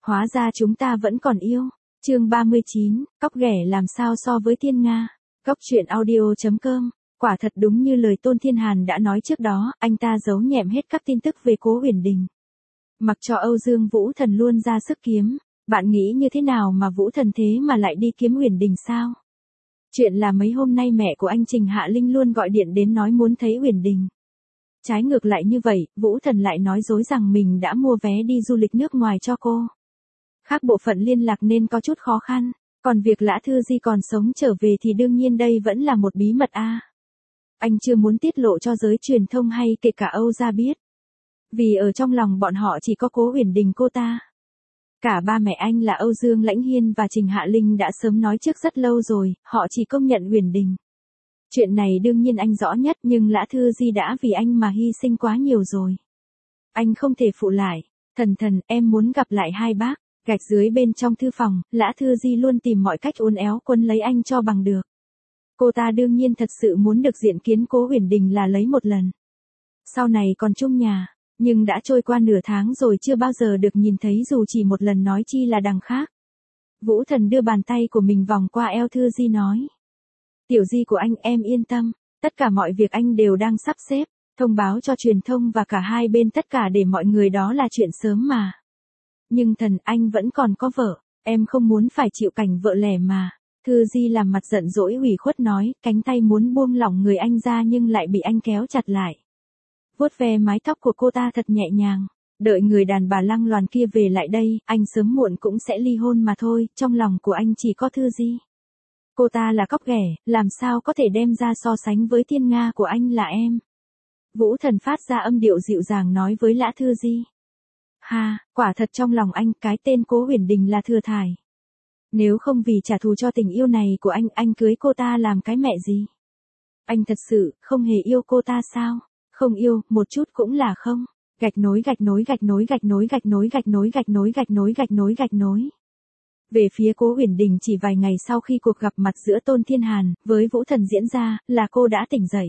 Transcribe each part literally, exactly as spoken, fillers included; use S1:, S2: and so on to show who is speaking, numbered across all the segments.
S1: Hóa ra chúng ta vẫn còn yêu. Chương ba mươi chín, cóc ghẻ làm sao so với Thiên Nga. Cóc truyện audio chấm com. Quả thật đúng như lời Tôn Thiên Hàn đã nói trước đó, anh ta giấu nhẹm hết các tin tức về Cố Huyền Đình. Mặc cho Âu Dương Vũ Thần luôn ra sức kiếm, bạn nghĩ như thế nào mà Vũ Thần thế mà lại đi kiếm Huyền Đình sao? Chuyện là mấy hôm nay mẹ của anh Trình Hạ Linh luôn gọi điện đến nói muốn thấy Huyền Đình. Trái ngược lại như vậy, Vũ Thần lại nói dối rằng mình đã mua vé đi du lịch nước ngoài cho cô. Khác bộ phận liên lạc nên có chút khó khăn, còn việc Lã Thư Di còn sống trở về thì đương nhiên đây vẫn là một bí mật a. À. Anh chưa muốn tiết lộ cho giới truyền thông hay kể cả Âu gia biết. Vì ở trong lòng bọn họ chỉ có Cố Huyền Đình cô ta. Cả ba mẹ anh là Âu Dương Lãnh Hiên và Trình Hạ Linh đã sớm nói trước rất lâu rồi, họ chỉ công nhận Huyền Đình. Chuyện này đương nhiên anh rõ nhất nhưng Lã Thư Di đã vì anh mà hy sinh quá nhiều rồi. Anh không thể phụ lại. Thần thần, em muốn gặp lại hai bác. Gạch dưới bên trong thư phòng, Lã Thư Di luôn tìm mọi cách uốn éo quân lấy anh cho bằng được. Cô ta đương nhiên thật sự muốn được diện kiến Cố Huyền Đình là lấy một lần. Sau này còn chung nhà, nhưng đã trôi qua nửa tháng rồi chưa bao giờ được nhìn thấy dù chỉ một lần nói chi là đằng khác. Vũ Thần đưa bàn tay của mình vòng qua eo Thư Di nói. Tiểu Di của anh em yên tâm, tất cả mọi việc anh đều đang sắp xếp, thông báo cho truyền thông và cả hai bên tất cả để mọi người đó là chuyện sớm mà. Nhưng thần anh vẫn còn có vợ, em không muốn phải chịu cảnh vợ lẻ mà. Thư Di làm mặt giận dỗi ủy khuất nói, cánh tay muốn buông lỏng người anh ra nhưng lại bị anh kéo chặt lại. Vuốt ve mái tóc của cô ta thật nhẹ nhàng, đợi người đàn bà lăng loàn kia về lại đây, anh sớm muộn cũng sẽ ly hôn mà thôi, trong lòng của anh chỉ có Thư Di. Cô ta là cóc ghẻ, làm sao có thể đem ra so sánh với Thiên Nga của anh là em. Vũ Thần phát ra âm điệu dịu dàng nói với Lã Thư Di. Ha, quả thật trong lòng anh cái tên Cố Huyền Đình là thừa thải. Nếu không vì trả thù cho tình yêu này của anh, anh cưới cô ta làm cái mẹ gì? Anh thật sự không hề yêu cô ta sao? Không yêu, một chút cũng là không. Gạch nối gạch nối gạch nối gạch nối gạch nối gạch nối gạch nối gạch nối gạch nối gạch nối. Về phía Cố Huyền Đình chỉ vài ngày sau khi cuộc gặp mặt giữa Tôn Thiên Hàn với Vũ Thần diễn ra, là cô đã tỉnh dậy.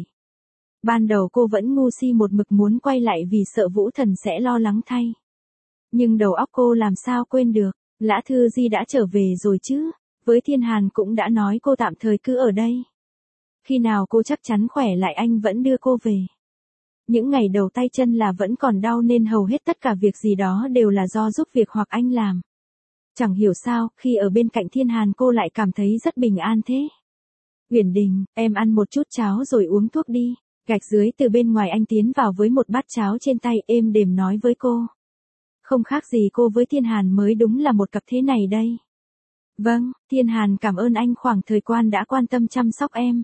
S1: Ban đầu cô vẫn ngu si một mực muốn quay lại vì sợ Vũ Thần sẽ lo lắng thay. Nhưng đầu óc cô làm sao quên được, Lã Thư Di đã trở về rồi chứ, với Thiên Hàn cũng đã nói cô tạm thời cứ ở đây. Khi nào cô chắc chắn khỏe lại anh vẫn đưa cô về. Những ngày đầu tay chân là vẫn còn đau nên hầu hết tất cả việc gì đó đều là do giúp việc hoặc anh làm. Chẳng hiểu sao, khi ở bên cạnh Thiên Hàn cô lại cảm thấy rất bình an thế. Huyền Đình, em ăn một chút cháo rồi uống thuốc đi. Gạch dưới từ bên ngoài anh tiến vào với một bát cháo trên tay êm đềm nói với cô. Không khác gì cô với Thiên Hàn mới đúng là một cặp thế này đây. Vâng, Thiên Hàn cảm ơn anh khoảng thời gian đã quan tâm chăm sóc em.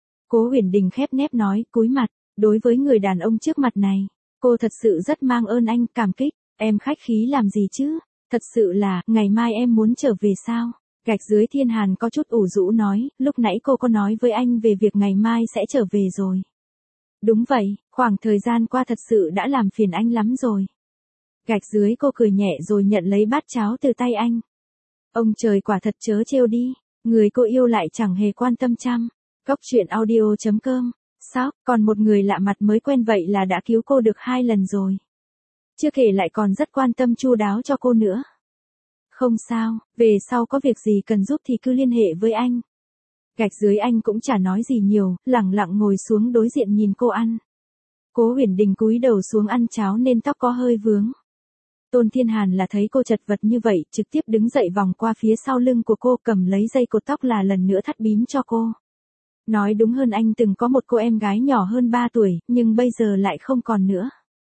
S1: Cố Huyền Đình khép nép nói, cúi mặt, đối với người đàn ông trước mặt này, cô thật sự rất mang ơn anh, cảm kích, em khách khí làm gì chứ, thật sự là, ngày mai em muốn trở về sao? Gạch dưới Thiên Hàn có chút ủ rũ nói, lúc nãy cô có nói với anh về việc ngày mai sẽ trở về rồi. Đúng vậy, khoảng thời gian qua thật sự đã làm phiền anh lắm rồi. Gạch dưới cô cười nhẹ rồi nhận lấy bát cháo từ tay anh. Ông trời quả thật chớ trêu đi, người cô yêu lại chẳng hề quan tâm chăm. Cóc truyện audio chấm com. Sao, còn một người lạ mặt mới quen vậy là đã cứu cô được hai lần rồi. Chưa kể lại còn rất quan tâm chu đáo cho cô nữa. Không sao, về sau có việc gì cần giúp thì cứ liên hệ với anh. Gạch dưới anh cũng chả nói gì nhiều, lẳng lặng ngồi xuống đối diện nhìn cô ăn. Cố Huyền Đình cúi đầu xuống ăn cháo nên tóc có hơi vướng. Tôn Thiên Hàn là thấy cô chật vật như vậy, trực tiếp đứng dậy vòng qua phía sau lưng của cô cầm lấy dây cột tóc là lần nữa thắt bím cho cô. Nói đúng hơn anh từng có một cô em gái nhỏ hơn ba tuổi, nhưng bây giờ lại không còn nữa.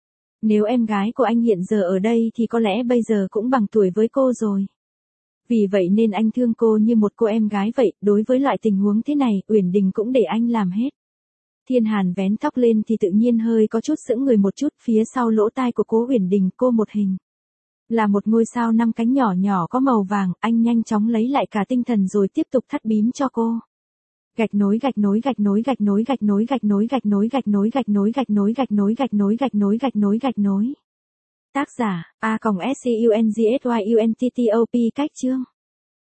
S1: Nếu em gái của anh hiện giờ ở đây thì có lẽ bây giờ cũng bằng tuổi với cô rồi. Vì vậy nên anh thương cô như một cô em gái vậy, đối với loại tình huống thế này, Uyển Đình cũng để anh làm hết. Thiên Hàn vén tóc lên thì tự nhiên hơi có chút sững người một chút, phía sau lỗ tai của Cố Uyển Đình cô một hình. Là một ngôi sao năm cánh nhỏ nhỏ có màu vàng, anh nhanh chóng lấy lại cả tinh thần rồi tiếp tục thắt bím cho cô. Gạch nối gạch nối gạch nối gạch nối gạch nối gạch nối gạch nối gạch nối gạch nối gạch nối gạch nối gạch nối gạch nối gạch nối gạch nối. Tác giả: A S C U N G S Y U N T T O P. Cách chương